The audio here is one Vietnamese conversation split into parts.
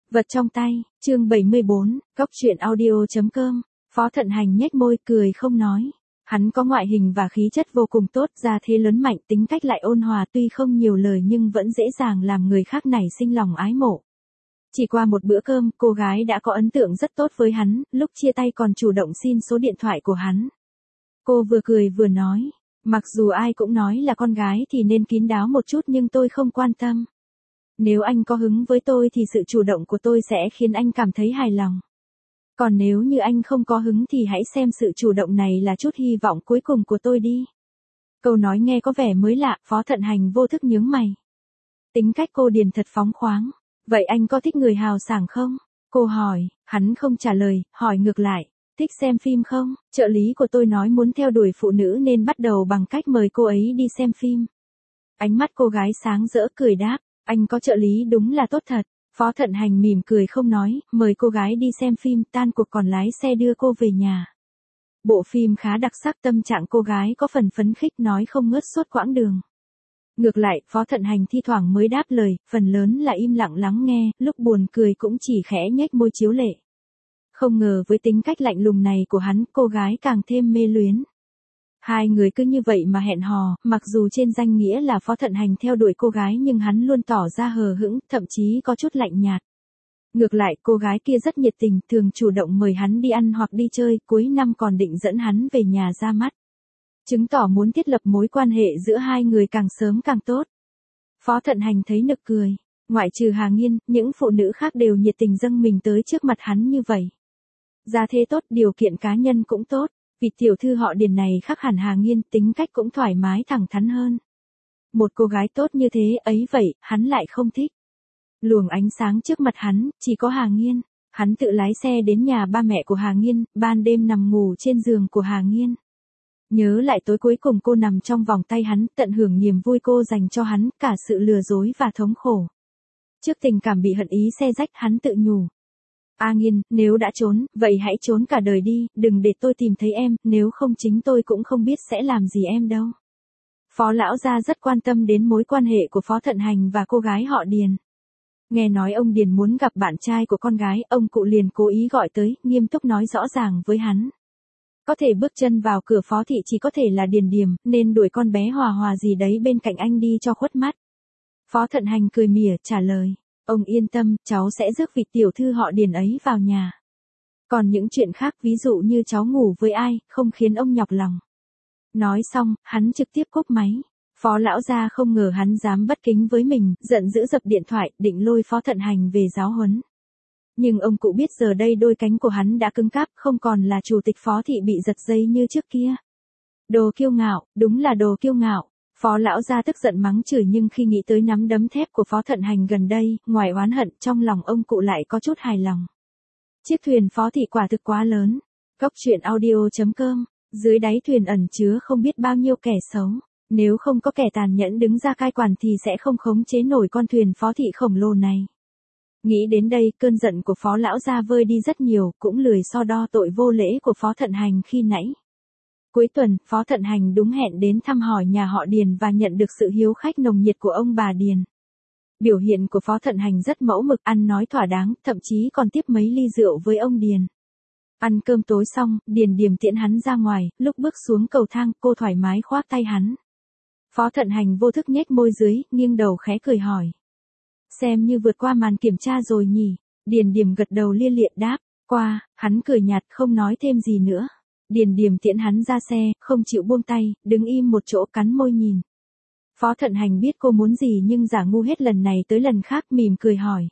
Vật trong tay, chương 74, Cóc truyện audio.com, Phó Thận Hành nhếch môi cười không nói. Hắn có ngoại hình và khí chất vô cùng tốt, gia thế lớn mạnh, tính cách lại ôn hòa, tuy không nhiều lời nhưng vẫn dễ dàng làm người khác nảy sinh lòng ái mộ. Chỉ qua một bữa cơm, cô gái đã có ấn tượng rất tốt với hắn, lúc chia tay còn chủ động xin số điện thoại của hắn. Cô vừa cười vừa nói, mặc dù ai cũng nói là con gái thì nên kín đáo một chút nhưng tôi không quan tâm. Nếu anh có hứng với tôi thì sự chủ động của tôi sẽ khiến anh cảm thấy hài lòng. Còn nếu như anh không có hứng thì hãy xem sự chủ động này là chút hy vọng cuối cùng của tôi đi. Câu nói nghe có vẻ mới lạ, Phó Thận Hành vô thức nhướng mày. Tính cách cô Điền thật phóng khoáng. Vậy anh có thích người hào sảng không? Cô hỏi, hắn không trả lời, hỏi ngược lại. Thích xem phim không? Trợ lý của tôi nói muốn theo đuổi phụ nữ nên bắt đầu bằng cách mời cô ấy đi xem phim. Ánh mắt cô gái sáng rỡ cười đáp. Anh có trợ lý đúng là tốt thật. Phó Thận Hành mỉm cười không nói, mời cô gái đi xem phim, tan cuộc còn lái xe đưa cô về nhà. Bộ phim khá đặc sắc, tâm trạng cô gái có phần phấn khích nói không ngớt suốt quãng đường. Ngược lại, Phó Thận Hành thi thoảng mới đáp lời, phần lớn là im lặng lắng nghe, lúc buồn cười cũng chỉ khẽ nhếch môi chiếu lệ. Không ngờ với tính cách lạnh lùng này của hắn, cô gái càng thêm mê luyến. Hai người cứ như vậy mà hẹn hò, mặc dù trên danh nghĩa là Phó Thận Hành theo đuổi cô gái nhưng hắn luôn tỏ ra hờ hững, thậm chí có chút lạnh nhạt. Ngược lại, cô gái kia rất nhiệt tình, thường chủ động mời hắn đi ăn hoặc đi chơi, cuối năm còn định dẫn hắn về nhà ra mắt. Chứng tỏ muốn thiết lập mối quan hệ giữa hai người càng sớm càng tốt. Phó Thận Hành thấy nực cười, ngoại trừ Hà Nghiên, những phụ nữ khác đều nhiệt tình dâng mình tới trước mặt hắn như vậy. Gia thế tốt, điều kiện cá nhân cũng tốt. Vị tiểu thư họ Điền này khác hẳn Hà Nghiên, tính cách cũng thoải mái thẳng thắn hơn. Một cô gái tốt như thế ấy vậy, hắn lại không thích. Luồng ánh sáng trước mặt hắn, chỉ có Hà Nghiên. Hắn tự lái xe đến nhà ba mẹ của Hà Nghiên, ban đêm nằm ngủ trên giường của Hà Nghiên. Nhớ lại tối cuối cùng cô nằm trong vòng tay hắn, tận hưởng niềm vui cô dành cho hắn, cả sự lừa dối và thống khổ. Trước tình cảm bị hận ý xé rách, hắn tự nhủ. A Nghiên, nếu đã trốn, vậy hãy trốn cả đời đi, đừng để tôi tìm thấy em, nếu không chính tôi cũng không biết sẽ làm gì em đâu. Phó lão gia rất quan tâm đến mối quan hệ của Phó Thận Hành và cô gái họ Điền. Nghe nói ông Điền muốn gặp bạn trai của con gái, ông cụ liền cố ý gọi tới, nghiêm túc nói rõ ràng với hắn. Có thể bước chân vào cửa Phó thị chỉ có thể là Điền Điềm, nên đuổi con bé Hòa Hòa gì đấy bên cạnh anh đi cho khuất mắt. Phó Thận Hành cười mỉa trả lời. Ông yên tâm, cháu sẽ rước vị tiểu thư họ Điền ấy vào nhà. Còn những chuyện khác ví dụ như cháu ngủ với ai, không khiến ông nhọc lòng. Nói xong, hắn trực tiếp cúp máy. Phó lão gia không ngờ hắn dám bất kính với mình, giận dữ dập điện thoại, định lôi Phó Thận Hành về giáo huấn. Nhưng ông cụ biết giờ đây đôi cánh của hắn đã cứng cáp, không còn là chủ tịch Phó thị bị giật dây như trước kia. Đồ kiêu ngạo, đúng là đồ kiêu ngạo. Phó lão gia tức giận mắng chửi nhưng khi nghĩ tới nắm đấm thép của Phó Thận Hành gần đây, ngoài oán hận trong lòng ông cụ lại có chút hài lòng. Chiếc thuyền Phó thị quả thực quá lớn. Cóc truyện audio.com, dưới đáy thuyền ẩn chứa không biết bao nhiêu kẻ xấu. Nếu không có kẻ tàn nhẫn đứng ra cai quản thì sẽ không khống chế nổi con thuyền Phó thị khổng lồ này. Nghĩ đến đây, cơn giận của Phó lão gia vơi đi rất nhiều, cũng lười so đo tội vô lễ của Phó Thận Hành khi nãy. Cuối tuần, Phó Thận Hành đúng hẹn đến thăm hỏi nhà họ Điền và nhận được sự hiếu khách nồng nhiệt của ông bà Điền. Biểu hiện của Phó Thận Hành rất mẫu mực, ăn nói thỏa đáng, thậm chí còn tiếp mấy ly rượu với ông Điền. Ăn cơm tối xong, Điền Điềm tiễn hắn ra ngoài, lúc bước xuống cầu thang, cô thoải mái khoác tay hắn. Phó Thận Hành vô thức nhếch môi dưới, nghiêng đầu khẽ cười hỏi. Xem như vượt qua màn kiểm tra rồi nhỉ? Điền Điềm gật đầu lia lịa đáp, qua, hắn cười nhạt không nói thêm gì nữa. Điền Điềm tiễn hắn ra xe, không chịu buông tay, đứng im một chỗ cắn môi nhìn. Phó Thận Hành biết cô muốn gì nhưng giả ngu hết lần này tới lần khác mỉm cười hỏi.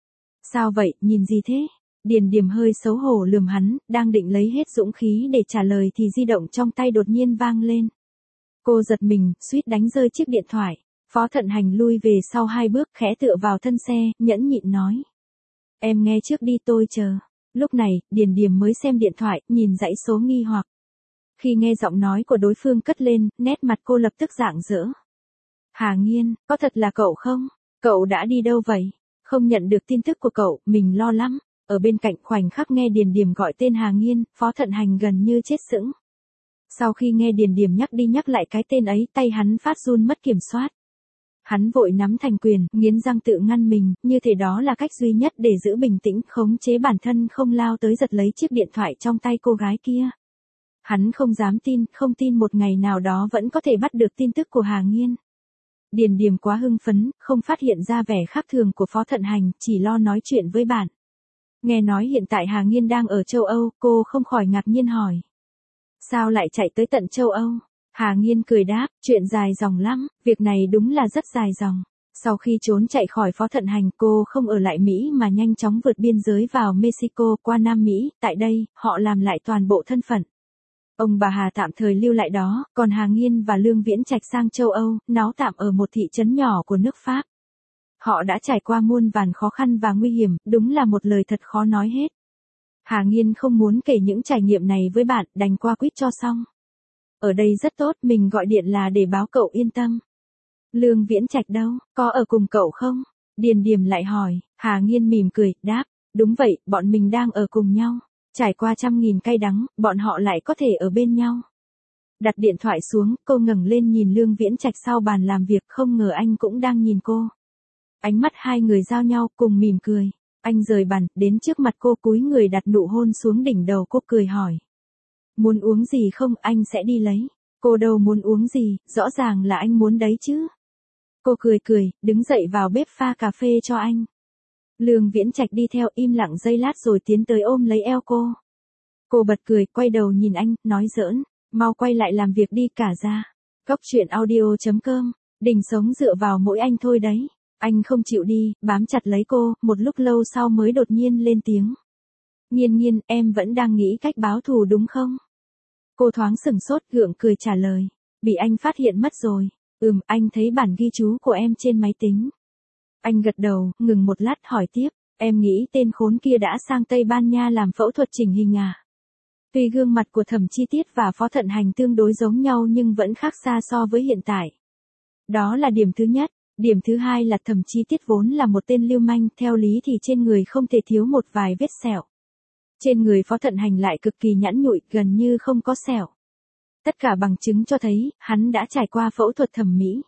Sao vậy, nhìn gì thế? Điền Điềm hơi xấu hổ lườm hắn, đang định lấy hết dũng khí để trả lời thì di động trong tay đột nhiên vang lên. Cô giật mình, suýt đánh rơi chiếc điện thoại. Phó Thận Hành lui về sau 2 bước khẽ tựa vào thân xe, nhẫn nhịn nói. Em nghe trước đi tôi chờ. Lúc này, Điền Điềm mới xem điện thoại, nhìn dãy số nghi hoặc. Khi nghe giọng nói của đối phương cất lên, nét mặt cô lập tức rạng rỡ. Hà Nghiên, có thật là cậu không? Cậu đã đi đâu vậy? Không nhận được tin tức của cậu, mình lo lắm. Ở bên cạnh khoảnh khắc nghe Điền Điềm gọi tên Hà Nghiên, Phó Thận Hành gần như chết sững. Sau khi nghe Điền Điềm nhắc đi nhắc lại cái tên ấy, tay hắn phát run mất kiểm soát. Hắn vội nắm thành quyền, nghiến răng tự ngăn mình, như thế đó là cách duy nhất để giữ bình tĩnh, khống chế bản thân không lao tới giật lấy chiếc điện thoại trong tay cô gái kia. Hắn không dám tin, không tin một ngày nào đó vẫn có thể bắt được tin tức của Hà Nghiên. Điền Điềm quá hưng phấn, không phát hiện ra vẻ khác thường của Phó Thận Hành, chỉ lo nói chuyện với bạn. Nghe nói hiện tại Hà Nghiên đang ở châu Âu, cô không khỏi ngạc nhiên hỏi. Sao lại chạy tới tận châu Âu? Hà Nghiên cười đáp, chuyện dài dòng lắm, việc này đúng là rất dài dòng. Sau khi trốn chạy khỏi Phó Thận Hành, cô không ở lại Mỹ mà nhanh chóng vượt biên giới vào Mexico qua Nam Mỹ, tại đây, họ làm lại toàn bộ thân phận. Ông bà Hà tạm thời lưu lại đó, còn Hà Nghiên và Lương Viễn Trạch sang châu Âu, náo tạm ở một thị trấn nhỏ của nước Pháp. Họ đã trải qua muôn vàn khó khăn và nguy hiểm, đúng là một lời thật khó nói hết. Hà Nghiên không muốn kể những trải nghiệm này với bạn, đành qua quýt cho xong. Ở đây rất tốt, mình gọi điện là để báo cậu yên tâm. Lương Viễn Trạch đâu, có ở cùng cậu không? Điền Điềm lại hỏi, Hà Nghiên mỉm cười, đáp, đúng vậy, bọn mình đang ở cùng nhau. Trải qua trăm nghìn cay đắng, bọn họ lại có thể ở bên nhau. Đặt điện thoại xuống, cô ngẩng lên nhìn Lương Viễn Trạch sau bàn làm việc, không ngờ anh cũng đang nhìn cô. Ánh mắt hai người giao nhau, cùng mỉm cười. Anh rời bàn, đến trước mặt cô cúi người đặt nụ hôn xuống đỉnh đầu cô, cười hỏi. Muốn uống gì không, anh sẽ đi lấy. Cô đâu muốn uống gì, rõ ràng là anh muốn đấy chứ. Cô cười cười, đứng dậy vào bếp pha cà phê cho anh. Lương Viễn Trạch đi theo, im lặng giây lát rồi tiến tới ôm lấy eo cô. Cô bật cười, quay đầu nhìn anh, nói giỡn, mau quay lại làm việc đi cả ra. Cốc truyện audio.com, Đình sống dựa vào mỗi anh thôi đấy. Anh không chịu đi, bám chặt lấy cô, một lúc lâu sau mới đột nhiên lên tiếng. Nghiên Nghiên, em vẫn đang nghĩ cách báo thù đúng không? Cô thoáng sửng sốt, gượng cười trả lời. Bị anh phát hiện mất rồi. Anh thấy bản ghi chú của em trên máy tính. Anh gật đầu, ngừng một lát hỏi tiếp. Em nghĩ tên khốn kia đã sang Tây Ban Nha làm phẫu thuật chỉnh hình à? Tuy gương mặt của Thẩm Chi Tiết và Phó Thận Hành tương đối giống nhau nhưng vẫn khác xa so với hiện tại. Đó là điểm thứ nhất. Điểm thứ hai là Thẩm Chi Tiết vốn là một tên lưu manh, theo lý thì trên người không thể thiếu một vài vết sẹo. Trên người Phó Thận Hành lại cực kỳ nhẵn nhụi, gần như không có sẹo. Tất cả bằng chứng cho thấy, hắn đã trải qua phẫu thuật thẩm mỹ.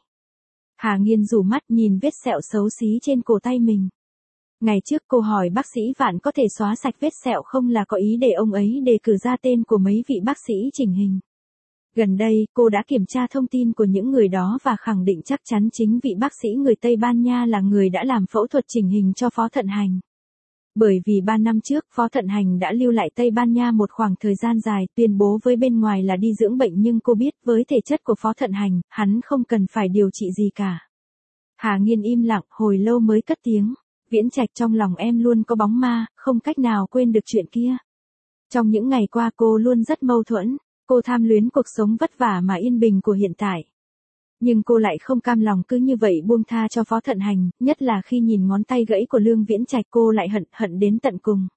Hà Nghiên rủ mắt nhìn vết sẹo xấu xí trên cổ tay mình. Ngày trước cô hỏi bác sĩ Vạn có thể xóa sạch vết sẹo không là có ý để ông ấy đề cử ra tên của mấy vị bác sĩ chỉnh hình. Gần đây, cô đã kiểm tra thông tin của những người đó và khẳng định chắc chắn chính vị bác sĩ người Tây Ban Nha là người đã làm phẫu thuật chỉnh hình cho Phó Thận Hành. Bởi vì 3 năm trước, Phó Thận Hành đã lưu lại Tây Ban Nha một khoảng thời gian dài, tuyên bố với bên ngoài là đi dưỡng bệnh nhưng cô biết với thể chất của Phó Thận Hành, hắn không cần phải điều trị gì cả. Hà Nghiên im lặng, hồi lâu mới cất tiếng. Viễn Trạch, trong lòng em luôn có bóng ma, không cách nào quên được chuyện kia. Trong những ngày qua cô luôn rất mâu thuẫn, cô tham luyến cuộc sống vất vả mà yên bình của hiện tại. Nhưng cô lại không cam lòng cứ như vậy buông tha cho Phó Thận Hành, nhất là khi nhìn ngón tay gãy của Lương Viễn Trạch cô lại hận đến tận cùng.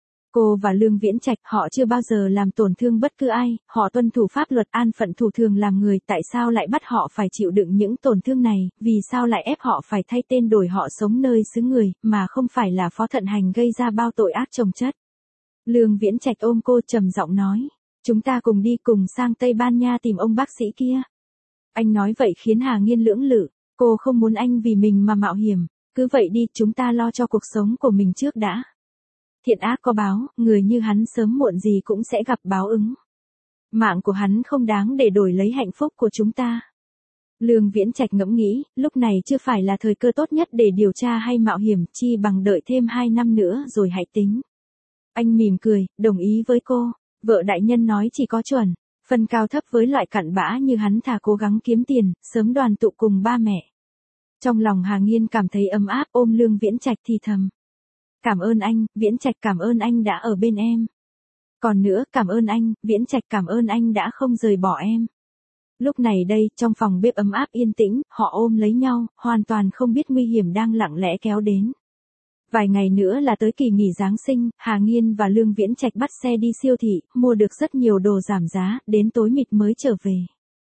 Cô và Lương Viễn Trạch họ chưa bao giờ làm tổn thương bất cứ ai, họ tuân thủ pháp luật an phận thủ thường làm người, tại sao lại bắt họ phải chịu đựng những tổn thương này, vì sao lại ép họ phải thay tên đổi họ sống nơi xứ người, mà không phải là Phó Thận Hành gây ra bao tội ác chồng chất. Lương Viễn Trạch ôm cô trầm giọng nói, chúng ta cùng đi cùng sang Tây Ban Nha tìm ông bác sĩ kia. Anh nói vậy khiến Hà Nghiên lưỡng lự, cô không muốn anh vì mình mà mạo hiểm, cứ vậy đi, chúng ta lo cho cuộc sống của mình trước đã. Thiện ác có báo, người như hắn sớm muộn gì cũng sẽ gặp báo ứng. Mạng của hắn không đáng để đổi lấy hạnh phúc của chúng ta. Lương Viễn Trạch ngẫm nghĩ, lúc này chưa phải là thời cơ tốt nhất để điều tra hay mạo hiểm, chi bằng đợi thêm 2 năm nữa rồi hãy tính. Anh mỉm cười, đồng ý với cô, vợ đại nhân nói chỉ có chuẩn, phần cao thấp với loại cặn bã như hắn thà cố gắng kiếm tiền, sớm đoàn tụ cùng ba mẹ. Trong lòng Hà Nghiên cảm thấy ấm áp, ôm Lương Viễn Trạch thì thầm. Cảm ơn anh, Viễn Trạch, cảm ơn anh đã ở bên em. Còn nữa, cảm ơn anh, Viễn Trạch, cảm ơn anh đã không rời bỏ em. Lúc này đây, trong phòng bếp ấm áp yên tĩnh, họ ôm lấy nhau, hoàn toàn không biết nguy hiểm đang lặng lẽ kéo đến. Vài ngày nữa là tới kỳ nghỉ Giáng sinh, Hà Nghiên và Lương Viễn Trạch bắt xe đi siêu thị, mua được rất nhiều đồ giảm giá, đến tối mịt mới trở về.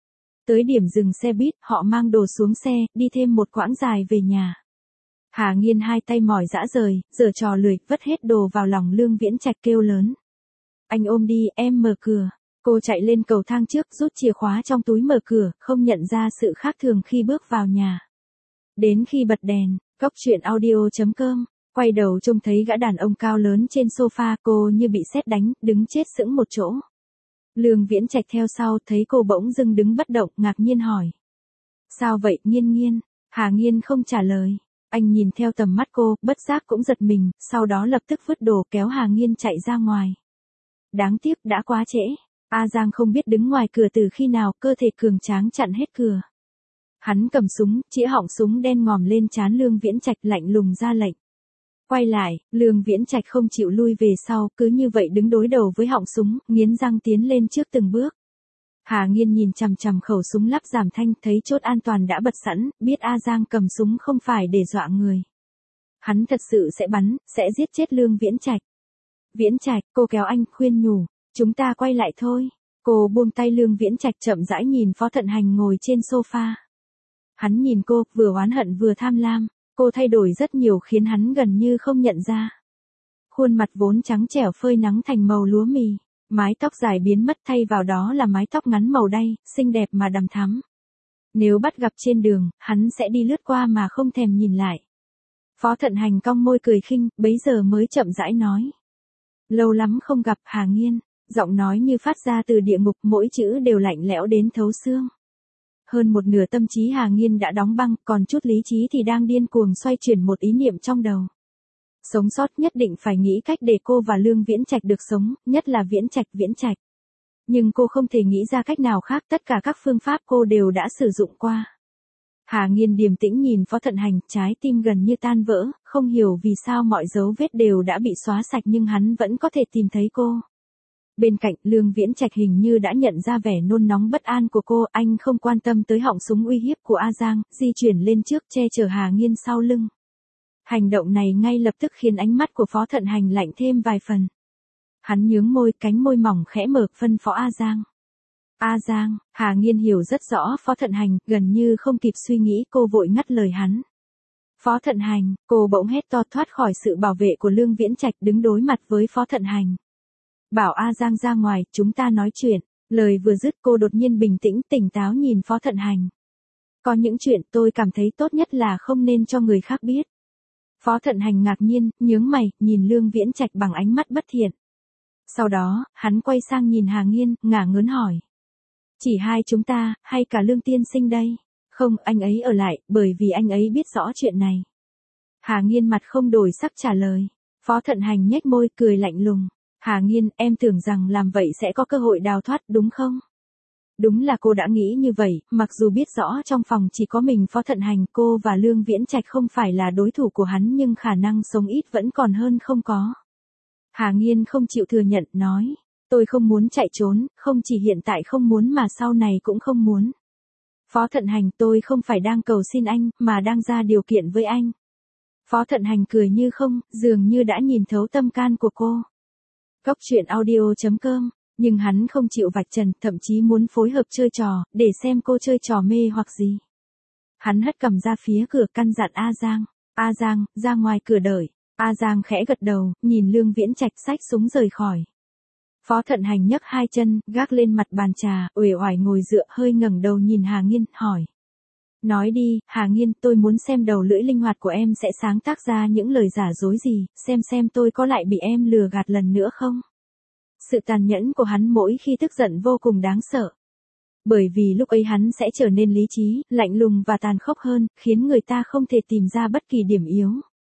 Tới điểm dừng xe buýt, họ mang đồ xuống xe, đi thêm một quãng dài về nhà. Hà Nghiên hai tay mỏi rã rời, giở trò lười, vất hết đồ vào lòng Lương Viễn Trạch kêu lớn. Anh ôm đi, em mở cửa. Cô chạy lên cầu thang trước, rút chìa khóa trong túi mở cửa, không nhận ra sự khác thường khi bước vào nhà. Đến khi bật đèn, cốc truyện audio.com, quay đầu trông thấy gã đàn ông cao lớn trên sofa, cô như bị sét đánh, đứng chết sững một chỗ. Lương Viễn Trạch theo sau, thấy cô bỗng dưng đứng bất động, ngạc nhiên hỏi. Sao vậy, Nghiên Nghiên? Hà Nghiên không trả lời. Anh nhìn theo tầm mắt cô, bất giác cũng giật mình, sau đó lập tức vứt đồ kéo Hà Nghiên chạy ra ngoài. Đáng tiếc đã quá trễ. A Giang không biết đứng ngoài cửa từ khi nào, cơ thể cường tráng chặn hết cửa. Hắn cầm súng, chĩa họng súng đen ngòm lên trán Lương Viễn Trạch, lạnh lùng ra lệnh. Quay lại, Lương Viễn Trạch không chịu lui về sau, cứ như vậy đứng đối đầu với họng súng, nghiến răng tiến lên trước từng bước. Hà Nghiên nhìn chằm chằm khẩu súng lắp giảm thanh, thấy chốt an toàn đã bật sẵn, biết A Giang cầm súng không phải để dọa người. Hắn thật sự sẽ bắn, sẽ giết chết Lương Viễn Trạch. Viễn Trạch, cô kéo anh, khuyên nhủ, chúng ta quay lại thôi. Cô buông tay Lương Viễn Trạch, chậm rãi nhìn Phó Thận Hành ngồi trên sofa. Hắn nhìn cô, vừa oán hận vừa tham lam, cô thay đổi rất nhiều khiến hắn gần như không nhận ra. Khuôn mặt vốn trắng trẻo phơi nắng thành màu lúa mì, mái tóc dài biến mất, thay vào đó là mái tóc ngắn màu đay, xinh đẹp mà đằm thắm. Nếu bắt gặp trên đường, hắn sẽ đi lướt qua mà không thèm nhìn lại. Phó Thận Hành cong môi cười khinh, bấy giờ mới chậm rãi nói. Lâu lắm không gặp, Hà Nghiên. Giọng nói như phát ra từ địa ngục, mỗi chữ đều lạnh lẽo đến thấu xương. Hơn một nửa tâm trí Hà Nghiên đã đóng băng, còn chút lý trí thì đang điên cuồng xoay chuyển một ý niệm trong đầu. Sống sót nhất định phải nghĩ cách để cô và Lương Viễn Trạch được sống, nhất là Viễn Trạch. Nhưng cô không thể nghĩ ra cách nào khác, tất cả các phương pháp cô đều đã sử dụng qua. Hà Nghiên điềm tĩnh nhìn Phó Thận Hành, trái tim gần như tan vỡ, không hiểu vì sao mọi dấu vết đều đã bị xóa sạch nhưng hắn vẫn có thể tìm thấy cô. Bên cạnh, Lương Viễn Trạch hình như đã nhận ra vẻ nôn nóng bất an của cô, anh không quan tâm tới họng súng uy hiếp của A Giang, di chuyển lên trước che chở Hà Nghiên sau lưng. Hành động này ngay lập tức khiến ánh mắt của Phó Thận Hành lạnh thêm vài phần. Hắn nhướng môi, cánh môi mỏng khẽ mở, phân phó A Giang. A Giang, Hà Nghiên hiểu rất rõ Phó Thận Hành, gần như không kịp suy nghĩ cô vội ngắt lời hắn. Phó Thận Hành, cô bỗng hét to thoát khỏi sự bảo vệ của Lương Viễn Trạch, đứng đối mặt với Phó Thận Hành. Bảo A Giang ra ngoài, chúng ta nói chuyện. Lời vừa dứt cô đột nhiên bình tĩnh, tỉnh táo nhìn Phó Thận Hành. Có những chuyện tôi cảm thấy tốt nhất là không nên cho người khác biết. Phó Thận Hành ngạc nhiên, nhướng mày, nhìn Lương Viễn Trạch bằng ánh mắt bất thiện. Sau đó, hắn quay sang nhìn Hà Nghiên, ngả ngớn hỏi. Chỉ hai chúng ta, hay cả Lương tiên sinh đây? Không, anh ấy ở lại, bởi vì anh ấy biết rõ chuyện này. Hà Nghiên mặt không đổi sắc trả lời. Phó Thận Hành nhếch môi, cười lạnh lùng. Hà Nghiên, em tưởng rằng làm vậy sẽ có cơ hội đào thoát đúng không? Đúng là cô đã nghĩ như vậy, mặc dù biết rõ trong phòng chỉ có mình Phó Thận Hành, cô và Lương Viễn Trạch không phải là đối thủ của hắn, nhưng khả năng sống ít vẫn còn hơn không có. Hà Nghiên không chịu thừa nhận, nói, tôi không muốn chạy trốn, không chỉ hiện tại không muốn mà sau này cũng không muốn. Phó Thận Hành, tôi không phải đang cầu xin anh, mà đang ra điều kiện với anh. Phó Thận Hành cười như không, dường như đã nhìn thấu tâm can của cô. Cốc truyện audio.com, nhưng hắn không chịu vạch trần, thậm chí muốn phối hợp chơi trò, để xem cô chơi trò mê hoặc gì. Hắn hất cầm ra phía cửa, căn dặn A Giang. A Giang, ra ngoài cửa đợi. A Giang khẽ gật đầu, nhìn Lương Viễn Trạch xách súng rời khỏi. Phó Thận Hành nhấc hai chân, gác lên mặt bàn trà, uể oải ngồi dựa, hơi ngẩng đầu nhìn Hà Nghiên, hỏi. Nói đi, Hà Nghiên, tôi muốn xem đầu lưỡi linh hoạt của em sẽ sáng tác ra những lời giả dối gì, xem tôi có lại bị em lừa gạt lần nữa không? Sự tàn nhẫn của hắn mỗi khi tức giận vô cùng đáng sợ. Bởi vì lúc ấy hắn sẽ trở nên lý trí, lạnh lùng và tàn khốc hơn, khiến người ta không thể tìm ra bất kỳ điểm yếu.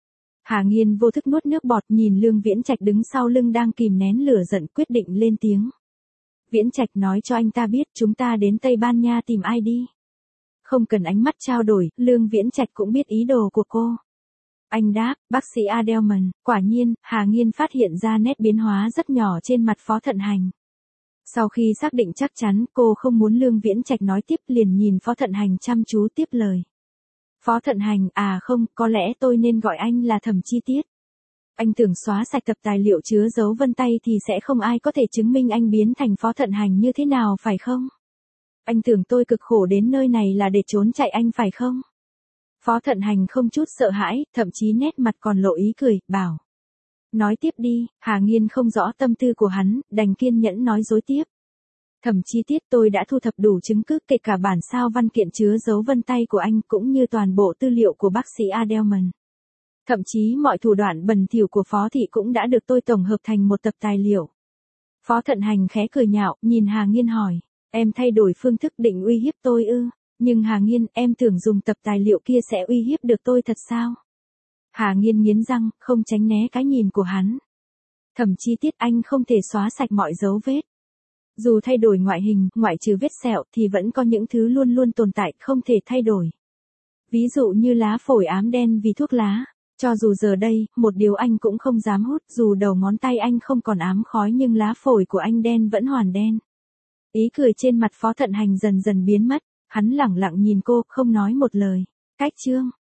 Hà Nghiên vô thức nuốt nước bọt, nhìn Lương Viễn Trạch đứng sau lưng đang kìm nén lửa giận, quyết định lên tiếng. Viễn Trạch, nói cho anh ta biết chúng ta đến Tây Ban Nha tìm ai đi. Không cần ánh mắt trao đổi, Lương Viễn Trạch cũng biết ý đồ của cô. Anh đáp, bác sĩ Adelman. Quả nhiên, Hà Nghiên phát hiện ra nét biến hóa rất nhỏ trên mặt Phó Thận Hành. Sau khi xác định chắc chắn, cô không muốn Lương Viễn Trạch nói tiếp, liền nhìn Phó Thận Hành chăm chú tiếp lời. Phó Thận Hành, à không, có lẽ tôi nên gọi anh là Thẩm Chi Tiết. Anh tưởng xóa sạch tập tài liệu chứa dấu vân tay thì sẽ không ai có thể chứng minh anh biến thành Phó Thận Hành như thế nào phải không? Anh tưởng tôi cực khổ đến nơi này là để trốn chạy anh phải không? Phó Thận Hành không chút sợ hãi, thậm chí nét mặt còn lộ ý cười, bảo. Nói tiếp đi. Hà Nghiên không rõ tâm tư của hắn, đành kiên nhẫn nói dối tiếp. Thẩm chi tiết tôi đã thu thập đủ chứng cứ kể cả bản sao văn kiện chứa dấu vân tay của anh cũng như toàn bộ tư liệu của bác sĩ Adelman. Thậm chí mọi thủ đoạn bẩn thỉu của Phó Thị cũng đã được tôi tổng hợp thành một tập tài liệu. Phó Thận Hành khẽ cười nhạo, nhìn Hà Nghiên hỏi, em thay đổi phương thức định uy hiếp tôi ư? Nhưng Hà Nghiên, em tưởng dùng tập tài liệu kia sẽ uy hiếp được tôi thật sao? Hà Nghiên nghiến răng, không tránh né cái nhìn của hắn. Thẩm chi tiết, anh không thể xóa sạch mọi dấu vết. Dù thay đổi ngoại hình, ngoại trừ vết sẹo thì vẫn có những thứ luôn luôn tồn tại không thể thay đổi. Ví dụ như lá phổi ám đen vì thuốc lá. Cho dù giờ đây, một điều anh cũng không dám hút, dù đầu ngón tay anh không còn ám khói nhưng lá phổi của anh đen vẫn hoàn đen. Ý cười trên mặt Phó Thận Hành dần dần biến mất, hắn lẳng lặng nhìn cô, không nói một lời. Cách chương